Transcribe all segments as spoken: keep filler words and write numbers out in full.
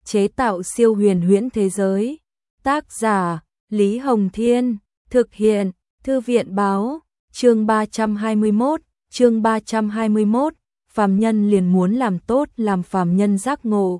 chế tạo siêu huyền huyễn thế giới. Tác giả, Lý Hồng Thiên, thực hiện, Thư viện Báo, chương ba trăm hai mươi mốt, chương ba trăm hai mươi mốt, phàm nhân liền muốn làm tốt làm phàm nhân giác ngộ.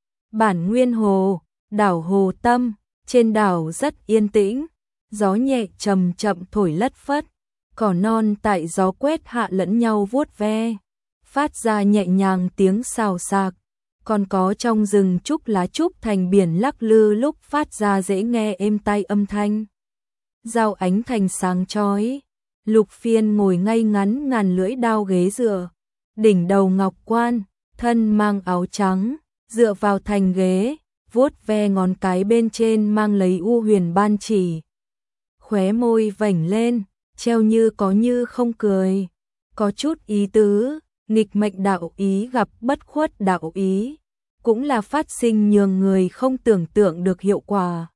Bản Nguyên Hồ, đảo Hồ Tâm, trên đảo rất yên tĩnh, gió nhẹ chậm chậm thổi lất phất, cỏ non tại gió quét hạ lẫn nhau vuốt ve, phát ra nhẹ nhàng tiếng xào xạc, còn có trong rừng trúc lá trúc thành biển lắc lư lúc phát ra dễ nghe êm tai âm thanh. Giao ánh thành sáng chói, Lục Phiên ngồi ngay ngắn ngàn lưỡi đao ghế dựa, đỉnh đầu ngọc quan, thân mang áo trắng, dựa vào thành ghế, vuốt ve ngón cái bên trên mang lấy u huyền ban chỉ. Khóe môi vểnh lên, treo như có như không cười, có chút ý tứ, nghịch mệnh đạo ý gặp bất khuất đạo ý, cũng là phát sinh nhường người không tưởng tượng được hiệu quả.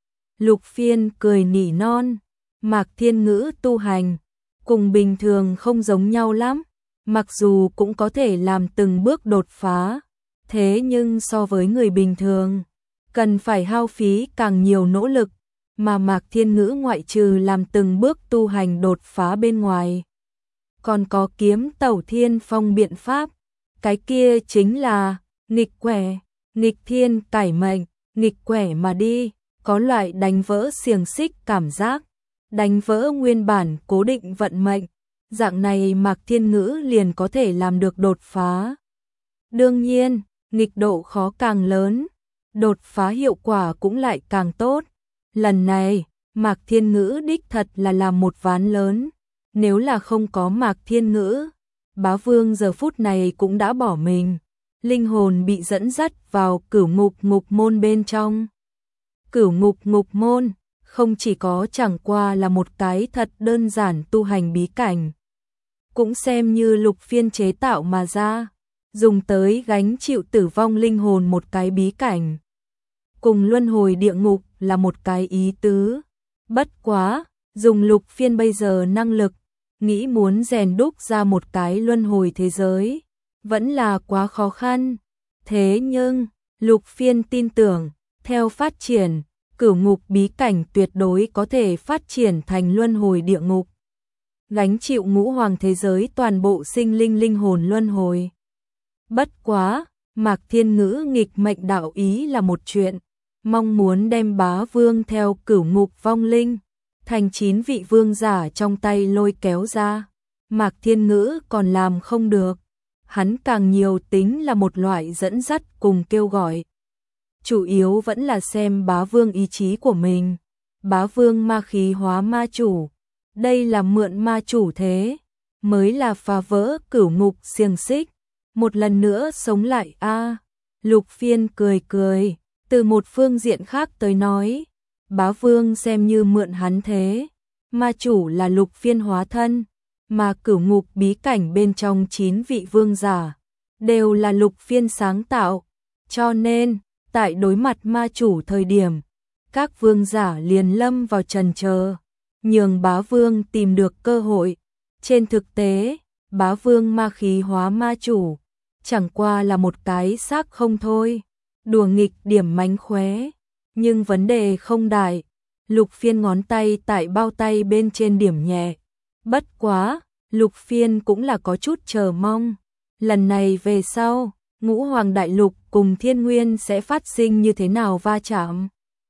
Lục Phiên cười nỉ non, Mạc Thiên Ngữ tu hành, cùng bình thường không giống nhau lắm, mặc dù cũng có thể làm từng bước đột phá, thế nhưng so với người bình thường, cần phải hao phí càng nhiều nỗ lực, mà Mạc Thiên Ngữ ngoại trừ làm từng bước tu hành đột phá bên ngoài, còn có kiếm tẩu thiên phong biện pháp, cái kia chính là nghịch quẻ, nghịch thiên cải mệnh, nghịch quẻ mà đi, có loại đánh vỡ xiềng xích cảm giác, đánh vỡ nguyên bản cố định vận mệnh, dạng này Mạc Thiên Ngữ liền có thể làm được đột phá. Đương nhiên, nghịch độ khó càng lớn, đột phá hiệu quả cũng lại càng tốt. Lần này, Mạc Thiên Ngữ đích thật là làm một ván lớn, nếu là không có Mạc Thiên Ngữ, Bá Vương giờ phút này cũng đã bỏ mình, linh hồn bị dẫn dắt vào cửu ngục ngục môn bên trong. Cửu ngục ngục môn, không chỉ có chẳng qua là một cái thật đơn giản tu hành bí cảnh, cũng xem như Lục Phiên chế tạo mà ra, dùng tới gánh chịu tử vong linh hồn một cái bí cảnh. Cùng luân hồi địa ngục là một cái ý tứ, bất quá, dùng Lục Phiên bây giờ năng lực, nghĩ muốn rèn đúc ra một cái luân hồi thế giới, vẫn là quá khó khăn. Thế nhưng, Lục Phiên tin tưởng, theo phát triển, cửu ngục bí cảnh tuyệt đối có thể phát triển thành luân hồi địa ngục, gánh chịu ngũ hoàng thế giới toàn bộ sinh linh linh hồn luân hồi. Bất quá, Mạc Thiên Ngữ nghịch mệnh đạo ý là một chuyện, mong muốn đem Bá Vương theo cửu ngục vong linh, thành chín vị vương giả trong tay lôi kéo ra, Mạc Thiên Ngữ còn làm không được, hắn càng nhiều tính là một loại dẫn dắt cùng kêu gọi. Chủ yếu vẫn là xem Bá Vương ý chí của mình, Bá Vương ma khí hóa ma chủ, đây là mượn ma chủ thế, mới là phá vỡ cửu ngục xiềng xích, một lần nữa sống lại a. À, Lục Phiên cười cười, từ một phương diện khác tới nói, Bá Vương xem như mượn hắn thế, ma chủ là Lục Phiên hóa thân, mà cửu ngục bí cảnh bên trong chín vị vương giả đều là Lục Phiên sáng tạo, cho nên tại đối mặt ma chủ thời điểm, các vương giả liền lâm vào trần chờ, nhường Bá Vương tìm được cơ hội. Trên thực tế, Bá Vương ma khí hóa ma chủ, chẳng qua là một cái xác không thôi, đùa nghịch điểm mánh khóe, nhưng vấn đề không đại. Lục Phiên ngón tay tại bao tay bên trên điểm nhẹ, bất quá, Lục Phiên cũng là có chút chờ mong, lần này về sau, Ngũ Hoàng Đại Lục cùng Thiên Nguyên sẽ phát sinh như thế nào va chạm.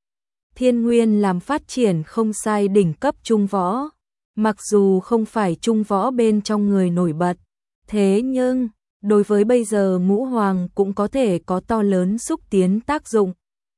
Thiên Nguyên làm phát triển không sai đỉnh cấp trung võ, mặc dù không phải trung võ bên trong người nổi bật, thế nhưng, đối với bây giờ Ngũ Hoàng cũng có thể có to lớn xúc tiến tác dụng.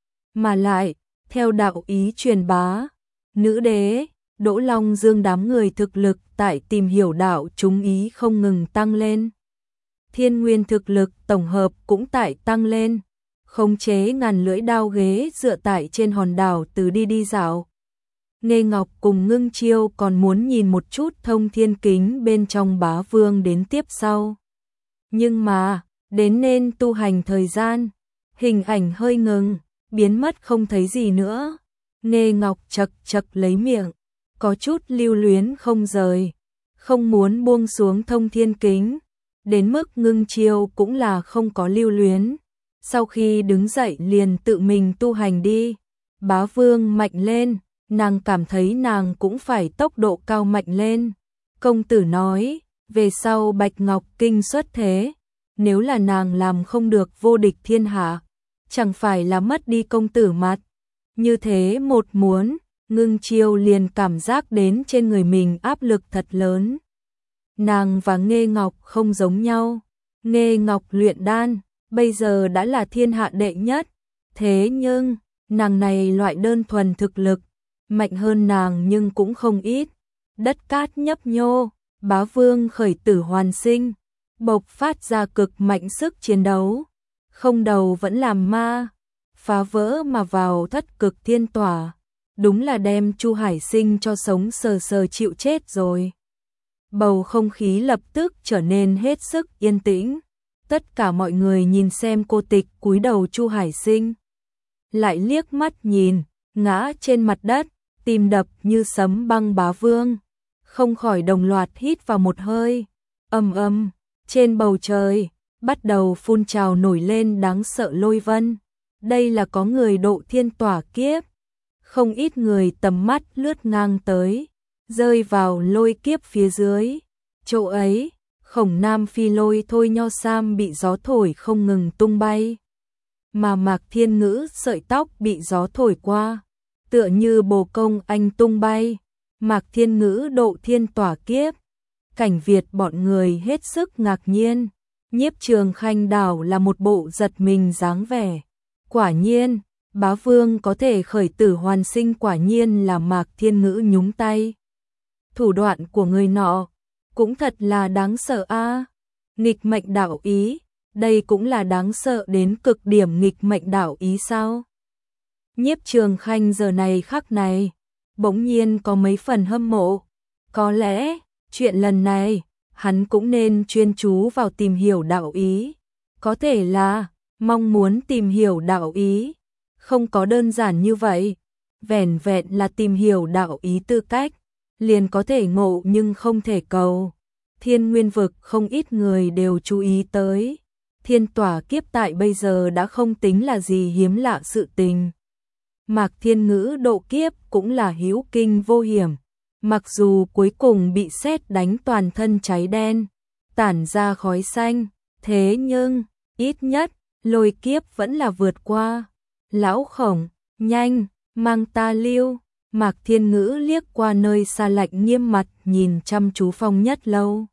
Mà lại, theo đạo ý truyền bá, nữ đế, Đỗ Long Dương đám người thực lực tại tìm hiểu đạo chúng ý không ngừng tăng lên. Thiên Nguyên thực lực tổng hợp cũng tại tăng lên, khống chế ngàn lưỡi đao ghế dựa tại trên hòn đảo từ đi đi dạo. Nghê Ngọc cùng Ngưng Chiêu còn muốn nhìn một chút thông thiên kính bên trong Bá Vương đến tiếp sau. Nhưng mà, đến nên tu hành thời gian, hình ảnh hơi ngừng, biến mất không thấy gì nữa. Nghê Ngọc chật chật lấy miệng, có chút lưu luyến không rời, không muốn buông xuống thông thiên kính. Đến mức Ngưng Chiêu cũng là không có lưu luyến, sau khi đứng dậy liền tự mình tu hành đi. Bá Vương mạnh lên, nàng cảm thấy nàng cũng phải tốc độ cao mạnh lên. Công tử nói, về sau Bạch Ngọc Kinh xuất thế, nếu là nàng làm không được vô địch thiên hạ, chẳng phải là mất đi công tử mặt. Như thế một muốn, Ngưng Chiêu liền cảm giác đến trên người mình áp lực thật lớn. Nàng và Nghê Ngọc không giống nhau. Nghê Ngọc luyện đan, bây giờ đã là thiên hạ đệ nhất. Thế nhưng, nàng này loại đơn thuần thực lực, mạnh hơn nàng nhưng cũng không ít. Đất cát nhấp nhô, Bá Vương khởi tử hoàn sinh, bộc phát ra cực mạnh sức chiến đấu. Không đầu vẫn làm ma, phá vỡ mà vào thất cực thiên tỏa. Đúng là đem Chu Hải Sinh cho sống sờ sờ chịu chết rồi. Bầu không khí lập tức trở nên hết sức yên tĩnh. Tất cả mọi người nhìn xem cô tịch cúi đầu Chu Hải Sinh. Lại liếc mắt nhìn, ngã trên mặt đất, tim đập như sấm băng Bá Vương. Không khỏi đồng loạt hít vào một hơi. Ầm ầm, trên bầu trời, bắt đầu phun trào nổi lên đáng sợ lôi vân. Đây là có người độ thiên tỏa kiếp. Không ít người tầm mắt lướt ngang tới, rơi vào lôi kiếp phía dưới. Chỗ ấy, Khổng Nam Phi lôi thôi nho sam bị gió thổi không ngừng tung bay. Mà Mạc Thiên Ngữ sợi tóc bị gió thổi qua, tựa như bồ công anh tung bay. Mạc Thiên Ngữ độ thiên tỏa kiếp. Cảnh Việt bọn người hết sức ngạc nhiên. Nhiếp Trường Khanh đảo là một bộ giật mình dáng vẻ. Quả nhiên, Bá Vương có thể khởi tử hoàn sinh, quả nhiên là Mạc Thiên Ngữ nhúng tay. Thủ đoạn của người nọ cũng thật là đáng sợ a. À. Nghịch mệnh đạo ý, đây cũng là đáng sợ đến cực điểm nghịch mệnh đạo ý sao? Nhiếp Trường Khanh giờ này khắc này, bỗng nhiên có mấy phần hâm mộ. Có lẽ, chuyện lần này, hắn cũng nên chuyên chú vào tìm hiểu đạo ý. Có thể là, mong muốn tìm hiểu đạo ý. Không có đơn giản như vậy, vẻn vẹn là tìm hiểu đạo ý tư cách, liền có thể ngộ nhưng không thể cầu. Thiên Nguyên vực không ít người đều chú ý tới, thiên tỏa kiếp tại bây giờ đã không tính là gì hiếm lạ sự tình. Mạc Thiên Ngữ độ kiếp cũng là hữu kinh vô hiểm, mặc dù cuối cùng bị sét đánh toàn thân cháy đen, tản ra khói xanh, thế nhưng, ít nhất, lôi kiếp vẫn là vượt qua. Lão Khổng, nhanh, mang ta lưu. Mạc Thiên Ngữ liếc qua nơi xa lạnh nghiêm mặt nhìn chăm chú Phong Nhất Lâu.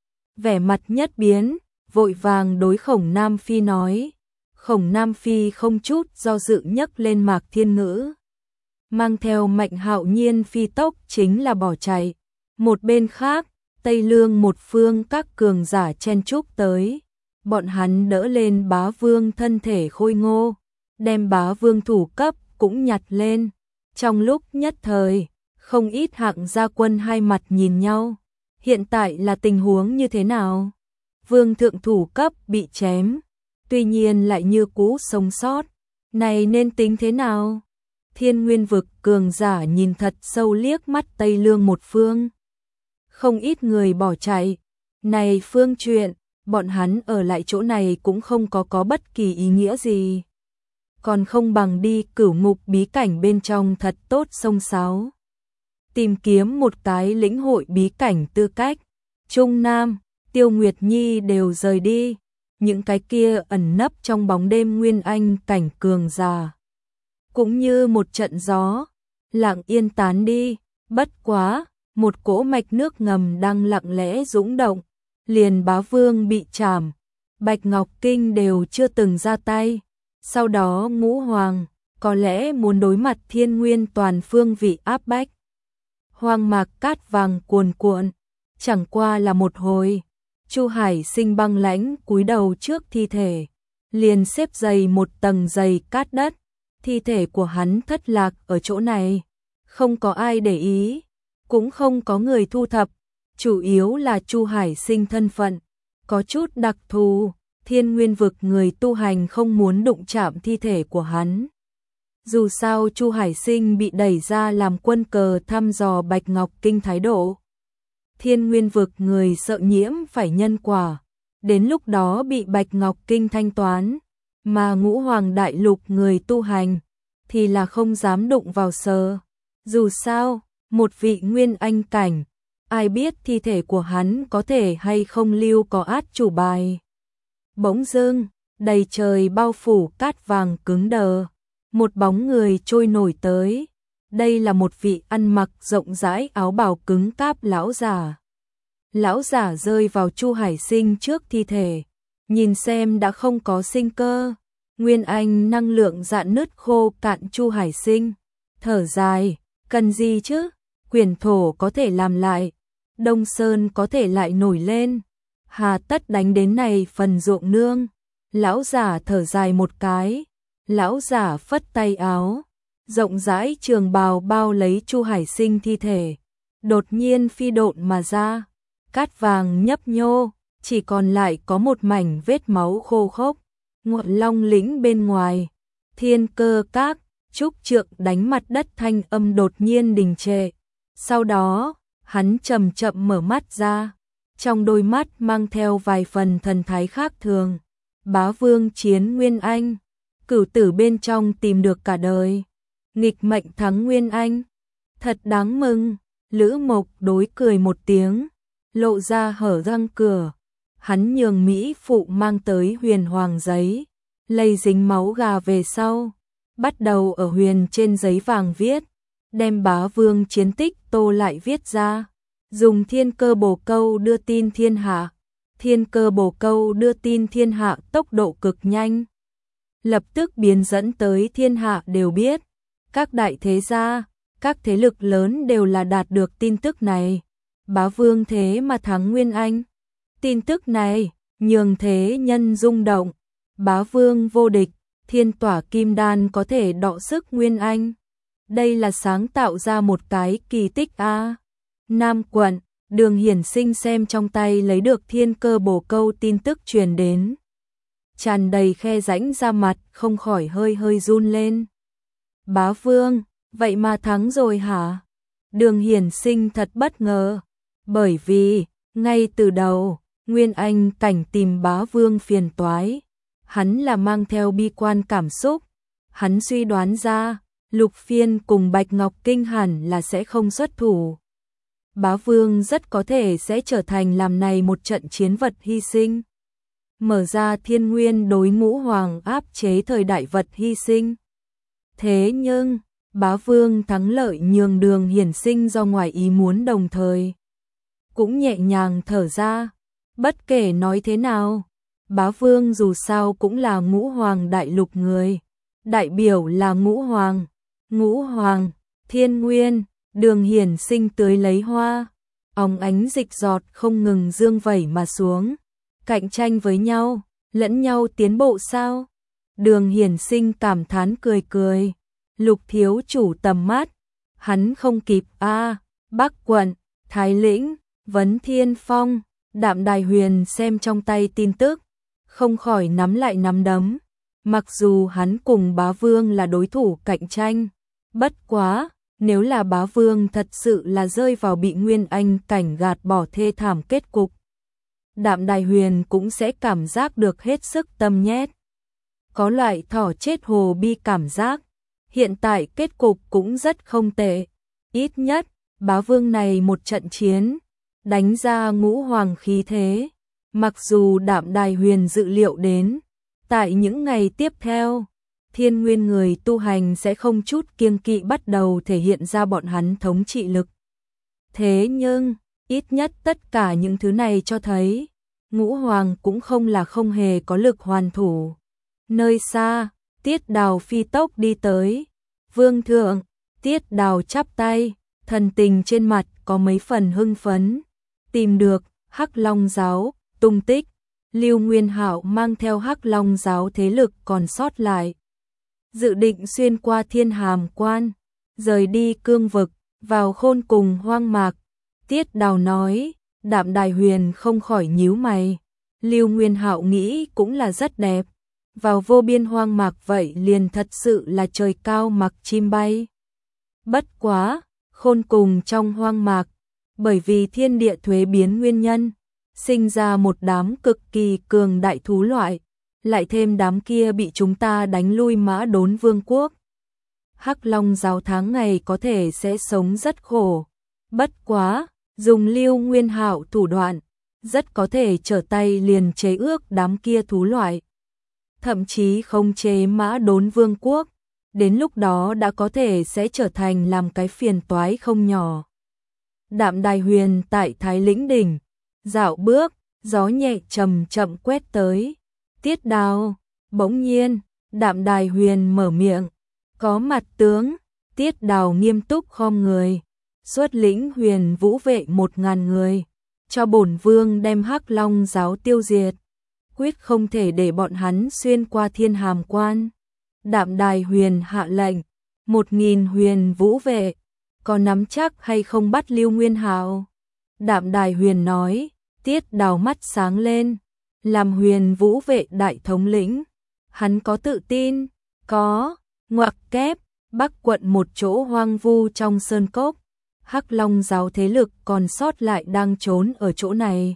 Vẻ mặt nhất biến, vội vàng đối Khổng Nam Phi nói. Khổng Nam Phi không chút do dự nhấc lên Mạc Thiên Ngữ. Mang theo Mạnh Hạo Nhiên phi tốc chính là bỏ chạy. Một bên khác, Tây Lương một phương các cường giả chen chúc tới. Bọn hắn đỡ lên Bá Vương thân thể khôi ngô, đem Bá Vương thủ cấp cũng nhặt lên. Trong lúc nhất thời, không ít hạng gia quân hai mặt nhìn nhau. Hiện tại là tình huống như thế nào? Vương thượng thủ cấp bị chém, tuy nhiên lại như cũ sống sót. Này nên tính thế nào? Thiên Nguyên vực cường giả nhìn thật sâu liếc mắt Tây Lương một phương. Không ít người bỏ chạy. Này phương chuyện, bọn hắn ở lại chỗ này cũng không có có bất kỳ ý nghĩa gì. Còn không bằng đi cửu ngục bí cảnh bên trong thật tốt sông sáo. Tìm kiếm một cái lĩnh hội bí cảnh tư cách. Trung Nam, Tiêu Nguyệt Nhi đều rời đi. Những cái kia ẩn nấp trong bóng đêm nguyên anh cảnh cường giả. Cũng như một trận gió, lặng yên tán đi. Bất quá, một cỗ mạch nước ngầm đang lặng lẽ dũng động. Liền Bá Vương bị trảm, Bạch Ngọc Kinh đều chưa từng ra tay. Sau đó Ngũ Hoàng, có lẽ muốn đối mặt thiên nguyên toàn phương vị áp bách. Hoang mạc cát vàng cuồn cuộn, chẳng qua là một hồi. Chu Hải Sinh băng lãnh cúi đầu trước thi thể, liền xếp dày một tầng dày cát đất. Thi thể của hắn thất lạc ở chỗ này, không có ai để ý, cũng không có người thu thập. Chủ yếu là Chu Hải Sinh thân phận có chút đặc thù, Thiên Nguyên vực người tu hành không muốn đụng chạm thi thể của hắn. Dù sao Chu Hải Sinh bị đẩy ra làm quân cờ thăm dò Bạch Ngọc Kinh thái độ. Thiên Nguyên vực người sợ nhiễm phải nhân quả, đến lúc đó bị Bạch Ngọc Kinh thanh toán, mà Ngũ Hoàng đại lục người tu hành thì là không dám đụng vào sờ. Dù sao, một vị nguyên anh cảnh, ai biết thi thể của hắn có thể hay không lưu có át chủ bài. Bỗng dưng, đầy trời bao phủ cát vàng cứng đờ, một bóng người trôi nổi tới. Đây là một vị ăn mặc rộng rãi áo bào cứng cáp lão giả. Lão giả rơi vào Chu Hải Sinh trước thi thể, nhìn xem đã không có sinh cơ. Nguyên anh năng lượng dạn nứt khô cạn Chu Hải Sinh, thở dài, cần gì chứ, quyền thổ có thể làm lại, Đông Sơn có thể lại nổi lên, hà tất đánh đến này phần ruộng nương. Lão giả thở dài một cái, lão giả phất tay áo, rộng rãi trường bào bao lấy Chu Hải Sinh thi thể, đột nhiên phi độn mà ra, cát vàng nhấp nhô, chỉ còn lại có một mảnh vết máu khô khốc. Ngọn Long lĩnh bên ngoài, Thiên Cơ Các, trúc trượng đánh mặt đất thanh âm đột nhiên đình trệ. Sau đó, hắn chậm chậm mở mắt ra, trong đôi mắt mang theo vài phần thần thái khác thường. Bá Vương chiến Nguyên Anh, cửu tử bên trong tìm được cả đời, nghịch mệnh thắng Nguyên Anh, thật đáng mừng. Lữ Mộc đối cười một tiếng, lộ ra hở răng cửa. Hắn nhường Mỹ phụ mang tới huyền hoàng giấy, lây dính máu gà về sau, bắt đầu ở huyền trên giấy vàng viết, đem Bá Vương chiến tích tô lại viết ra, dùng Thiên Cơ Bồ Câu đưa tin thiên hạ. Thiên Cơ Bồ Câu đưa tin thiên hạ tốc độ cực nhanh, lập tức biến dẫn tới thiên hạ đều biết. Các đại thế gia, các thế lực lớn đều là đạt được tin tức này. Bá Vương thế mà thắng Nguyên Anh. Tin tức này nhường thế nhân rung động. Bá Vương vô địch, thiên tỏa kim đan có thể đọ sức Nguyên Anh. Đây là sáng tạo ra một cái kỳ tích a. Nam quận, Đường Hiển Sinh xem trong tay lấy được Thiên Cơ Bồ Câu tin tức truyền đến, tràn đầy khe rãnh ra mặt, không khỏi hơi hơi run lên. Bá Vương, vậy mà thắng rồi hả? Đường Hiển Sinh thật bất ngờ, bởi vì ngay từ đầu Nguyên Anh cảnh tìm Bá Vương phiền toái, hắn là mang theo bi quan cảm xúc. Hắn suy đoán ra Lục Phiên cùng Bạch Ngọc Kinh hẳn là sẽ không xuất thủ. Bá Vương rất có thể sẽ trở thành làm này một trận chiến vật hy sinh, mở ra thiên nguyên đối Ngũ Hoàng áp chế thời đại vật hy sinh. Thế nhưng, Bá Vương thắng lợi nhường Đường Hiển Sinh do ngoài ý muốn đồng thời cũng nhẹ nhàng thở ra. Bất kể nói thế nào, Bá Vương dù sao cũng là Ngũ Hoàng đại lục người, đại biểu là Ngũ Hoàng. Ngũ Hoàng, Thiên Nguyên, Đường Hiển Sinh tưới lấy hoa, óng ánh dịch giọt không ngừng dương vẩy mà xuống. Cạnh tranh với nhau, lẫn nhau tiến bộ sao? Đường Hiển Sinh cảm thán cười cười. Lục thiếu chủ tầm mắt, hắn không kịp a. À, Bắc quận, Thái Lĩnh, Vấn Thiên Phong, Đạm Đài Huyền xem trong tay tin tức, không khỏi nắm lại nắm đấm. Mặc dù hắn cùng Bá Vương là đối thủ cạnh tranh, bất quá, nếu là Bá Vương thật sự là rơi vào bị Nguyên Anh cảnh gạt bỏ thê thảm kết cục, Đạm Đài Huyền cũng sẽ cảm giác được hết sức tâm nhét. Có loại thỏ chết hồ bi cảm giác. Hiện tại kết cục cũng rất không tệ. Ít nhất, Bá Vương này một trận chiến, đánh ra Ngũ Hoàng khí thế. Mặc dù Đạm Đài Huyền dự liệu đến, tại những ngày tiếp theo, thiên nguyên người tu hành sẽ không chút kiêng kỵ bắt đầu thể hiện ra bọn hắn thống trị lực. Thế nhưng, ít nhất tất cả những thứ này cho thấy, Ngũ Hoàng cũng không là không hề có lực hoàn thủ. Nơi xa, Tiết Đào phi tốc đi tới. Vương thượng, Tiết Đào chắp tay, thần tình trên mặt có mấy phần hưng phấn. Tìm được Hắc Long giáo tung tích, Lưu Nguyên Hạo mang theo Hắc Long giáo thế lực còn sót lại, dự định xuyên qua Thiên Hàm Quan, rời đi cương vực, vào Khôn Cùng hoang mạc. Tiết Đào nói. Đạm Đài Huyền không khỏi nhíu mày. Lưu Nguyên Hạo nghĩ cũng là rất đẹp, vào vô biên hoang mạc vậy liền thật sự là trời cao mặc chim bay. Bất quá, Khôn Cùng trong hoang mạc, bởi vì thiên địa thuế biến nguyên nhân, sinh ra một đám cực kỳ cường đại thú loại, lại thêm đám kia bị chúng ta đánh lui Mã Đốn Vương quốc. Hắc Long giáo tháng ngày có thể sẽ sống rất khổ. Bất quá, dùng Lưu Nguyên Hạo thủ đoạn, rất có thể trở tay liền chế ước đám kia thú loại. Thậm chí không chế Mã Đốn Vương quốc, đến lúc đó đã có thể sẽ trở thành làm cái phiền toái không nhỏ. Đạm Đài Huyền tại Thái Lĩnh đỉnh, dạo bước, gió nhẹ chậm chậm quét tới. Tiết Đào, bỗng nhiên, Đạm Đài Huyền mở miệng, có mặt tướng. Tiết Đào nghiêm túc khom người, xuất lĩnh Huyền Vũ vệ một ngàn người, cho bổn vương đem Hắc Long giáo tiêu diệt, quyết không thể để bọn hắn xuyên qua Thiên Hàm quan. Đạm Đài Huyền hạ lệnh, một nghìn Huyền Vũ vệ, có nắm chắc hay không bắt Lưu Nguyên Hạo? Đạm Đài Huyền nói. Tiết Đào mắt sáng lên, làm Huyền Vũ vệ đại thống lĩnh, hắn có tự tin, có. Ngoặc kép, Bắc quận một chỗ hoang vu trong sơn cốc, Hắc Long giáo thế lực còn sót lại đang trốn ở chỗ này.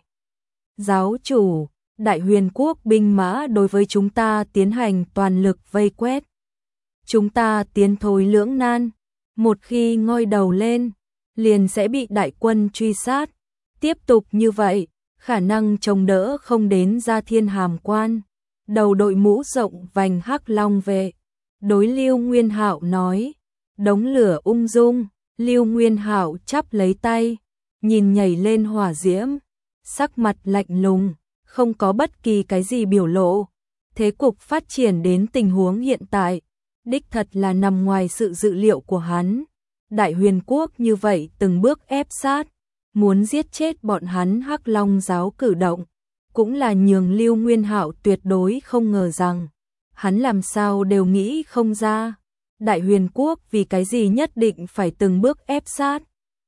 Giáo chủ, Đại Huyền quốc binh mã đối với chúng ta tiến hành toàn lực vây quét. Chúng ta tiến thối lưỡng nan, một khi ngoi đầu lên, liền sẽ bị đại quân truy sát. Tiếp tục như vậy, khả năng chống đỡ không đến ra Thiên Hàm quan. Đầu đội mũ rộng vành Hắc Long vệ, đối Lưu Nguyên Hạo nói, đống lửa ung dung. Lưu Nguyên Hạo chắp lấy tay, nhìn nhảy lên hỏa diễm, sắc mặt lạnh lùng, không có bất kỳ cái gì biểu lộ. Thế cục phát triển đến tình huống hiện tại, đích thật là nằm ngoài sự dự liệu của hắn. Đại Huyền quốc như vậy từng bước ép sát, muốn giết chết bọn hắn Hắc Long giáo cử động, cũng là nhường Lưu Nguyên Hạo tuyệt đối không ngờ rằng, hắn làm sao đều nghĩ không ra. Đại Huyền quốc vì cái gì nhất định phải từng bước ép sát.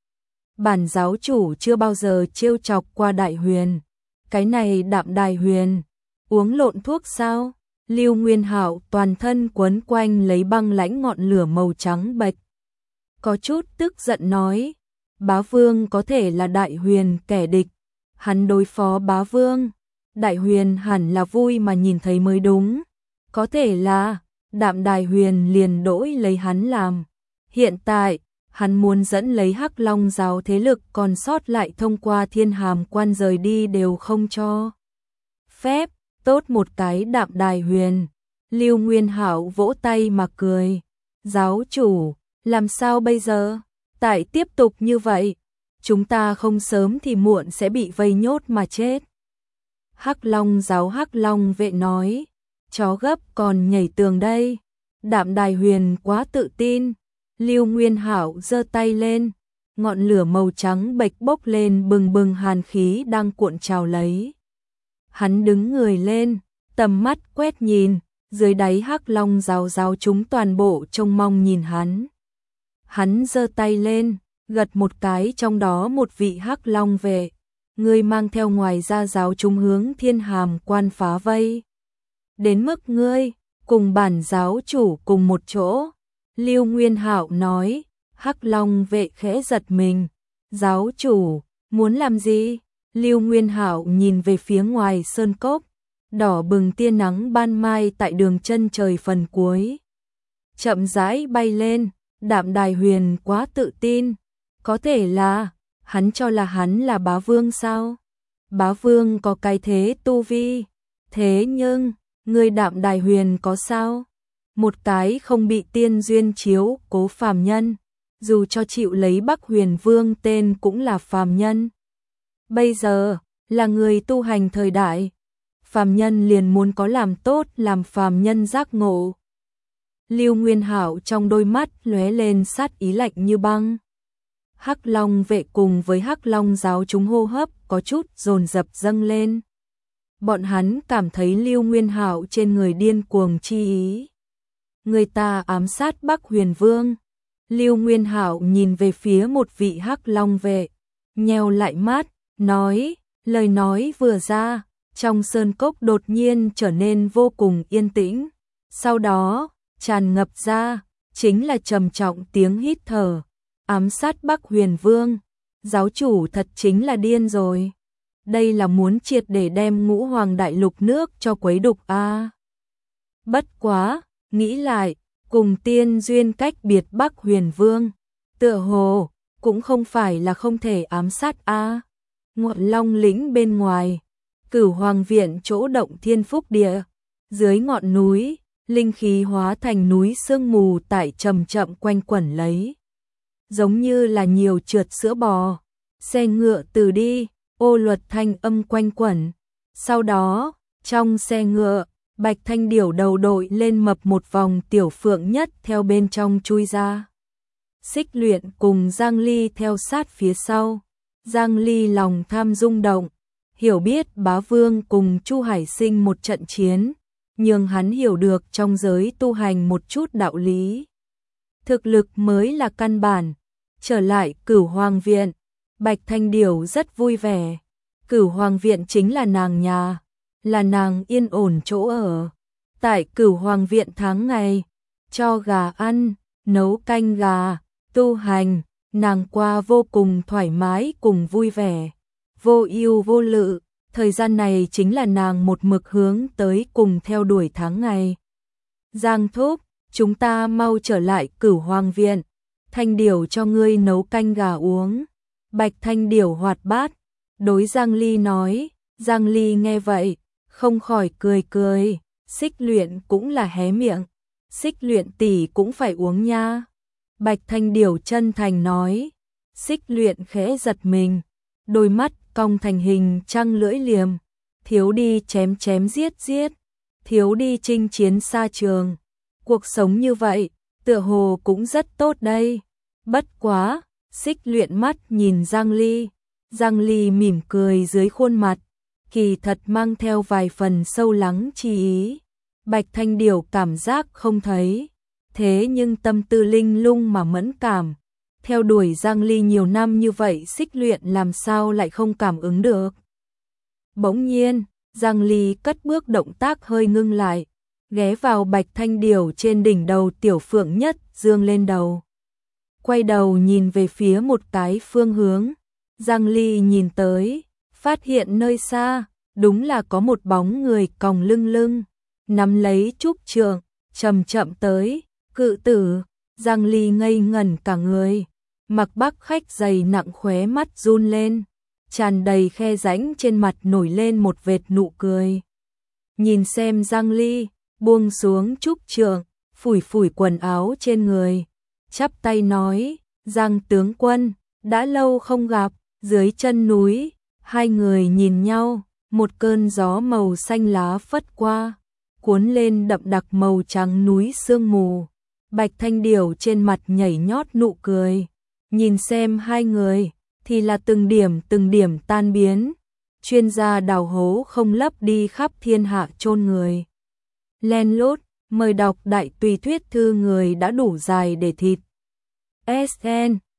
Bản giáo chủ chưa bao giờ trêu chọc qua Đại Huyền. Cái này Đạm Đài Huyền, uống lộn thuốc sao? Lưu Nguyên Hạo toàn thân quấn quanh lấy băng lãnh ngọn lửa màu trắng bạch. Có chút tức giận nói, bá vương có thể là Đại Huyền kẻ địch. Hắn đối phó bá vương, Đại Huyền hẳn là vui mà nhìn thấy mới đúng. Có thể là Đạm Đài Huyền liền đổi lấy hắn làm. Hiện tại, hắn muốn dẫn lấy Hắc Long giáo thế lực còn sót lại thông qua Thiên Hàm quan rời đi đều không cho phép. Tốt một cái Đạm Đài Huyền. Lưu Nguyên Hạo vỗ tay mà cười. Giáo chủ, làm sao bây giờ? Tại tiếp tục như vậy, chúng ta không sớm thì muộn sẽ bị vây nhốt mà chết. Hắc Long giáo Hắc Long vệ nói, chó gấp còn nhảy tường đây. Đạm Đài Huyền quá tự tin. Lưu Nguyên Hạo giơ tay lên, ngọn lửa màu trắng bạch bốc lên bừng bừng hàn khí đang cuộn trào lấy. Hắn đứng người lên, tầm mắt quét nhìn, dưới đáy Hắc Long giáo giáo chúng toàn bộ trông mong nhìn hắn. Hắn giơ tay lên, gật một cái, trong đó một vị Hắc Long vệ, người mang theo ngoài ra giáo chúng hướng Thiên Hàm quan phá vây. Đến mức ngươi cùng bản giáo chủ cùng một chỗ. Lưu Nguyên Hạo nói. Hắc Long vệ khẽ giật mình. Giáo chủ, muốn làm gì? Lưu Nguyên Hạo nhìn về phía ngoài sơn cốc, đỏ bừng tia nắng ban mai tại đường chân trời phần cuối chậm rãi bay lên. Đạm Đài Huyền quá tự tin, có thể là hắn cho là hắn là bá vương sao? Bá vương có cái thế tu vi, thế nhưng người Đạm Đài Huyền có sao? Một cái không bị tiên duyên chiếu cố phàm nhân, dù cho chịu lấy Bắc Huyền Vương tên cũng là phàm nhân. Bây giờ là người tu hành thời đại, phàm nhân liền muốn có làm tốt làm phàm nhân giác ngộ. Lưu Nguyên Hạo trong đôi mắt lóe lên sát ý lạnh như băng. Hắc Long vệ cùng với Hắc Long giáo chúng hô hấp có chút dồn dập dâng lên. Bọn hắn cảm thấy Lưu Nguyên Hạo trên người điên cuồng chi ý. Người ta ám sát Bắc Huyền Vương. Lưu Nguyên Hạo nhìn về phía một vị Hắc Long vệ, nheo lại mắt, nói, lời nói vừa ra, trong sơn cốc đột nhiên trở nên vô cùng yên tĩnh. Sau đó, tràn ngập ra, chính là trầm trọng tiếng hít thở. Ám sát Bắc Huyền Vương, giáo chủ thật chính là điên rồi. đây là muốn triệt để đem Ngũ Hoàng đại lục nước cho quấy đục a. À. Bất quá, nghĩ lại, cùng tiên duyên cách biệt Bắc Huyền Vương, tựa hồ cũng không phải là không thể ám sát a. À. Ngọn Long lĩnh bên ngoài, Cửu Hoàng viện chỗ động Thiên Phúc địa, dưới ngọn núi, linh khí hóa thành núi sương mù tại chậm chậm quanh quẩn lấy, giống như là nhiều trượt sữa bò, xe ngựa từ đi, ô luật thanh âm quanh quẩn. Sau đó, trong xe ngựa, Bạch Thanh Điểu đầu đội lên mập một vòng tiểu phượng nhất theo bên trong chui ra. Xích Luyện cùng Giang Ly theo sát phía sau. Giang Ly lòng tham rung động, hiểu biết Bá Vương cùng Chu Hải Sinh một trận chiến, nhưng hắn hiểu được trong giới tu hành một chút đạo lý. Thực lực mới là căn bản. Trở lại Cửu Hoàng viện, Bạch Thanh Điểu rất vui vẻ. Cửu Hoàng viện chính là nàng nhà, là nàng yên ổn chỗ ở. Tại Cửu Hoàng viện tháng ngày, cho gà ăn, nấu canh gà, tu hành, nàng qua vô cùng thoải mái cùng vui vẻ, vô ưu vô lự. Thời gian này chính là nàng một mực hướng tới cùng theo đuổi tháng ngày. Giang thúc, chúng ta mau trở lại Cửu Hoàng viện. Thanh Điểu cho ngươi nấu canh gà uống. Bạch Thanh Điểu hoạt bát, đối Giang Ly nói. Giang Ly nghe vậy, không khỏi cười cười. Xích Luyện cũng là hé miệng. Xích Luyện tỷ cũng phải uống nha. Bạch Thanh Điểu chân thành nói. Xích Luyện khẽ giật mình, đôi mắt cong thành hình trăng lưỡi liềm. Thiếu đi chém chém giết giết, thiếu đi chinh chiến xa trường. Cuộc sống như vậy, tựa hồ cũng rất tốt đây. Bất quá, Xích Luyện mắt nhìn Giang Ly. Giang Ly mỉm cười dưới khuôn mặt, kỳ thật mang theo vài phần sâu lắng chi ý. Bạch Thanh Điểu cảm giác không thấy, thế nhưng tâm tư linh lung mà mẫn cảm. Theo đuổi Giang Ly nhiều năm như vậy, Xích Luyện làm sao lại không cảm ứng được. Bỗng nhiên, Giang Ly cất bước, động tác hơi ngưng lại, ghé vào Bạch Thanh Điểu trên đỉnh đầu tiểu phượng nhất, dương lên đầu. Quay đầu nhìn về phía một cái phương hướng. Giang Ly nhìn tới, phát hiện nơi xa, đúng là có một bóng người còng lưng lưng, nắm lấy trúc trượng, chậm chậm tới. Cự tử. Giang Ly ngây ngẩn cả người. Mặc Bắc khách dày nặng khóe mắt run lên, tràn đầy khe rãnh trên mặt nổi lên một vệt nụ cười. Nhìn xem Giang Ly, buông xuống trúc trượng, phủi phủi quần áo trên người, chắp tay nói, Giang tướng quân, đã lâu không gặp. Dưới chân núi, hai người nhìn nhau, một cơn gió màu xanh lá phất qua, cuốn lên đậm đặc màu trắng núi sương mù. Bạch Thanh Điểu trên mặt nhảy nhót nụ cười, nhìn xem hai người, thì là từng điểm từng điểm tan biến. Chuyên gia đào hố không lấp đi khắp thiên hạ chôn người. Len lút, mời đọc đại tùy thuyết thư người đã đủ dài để thịt. ét en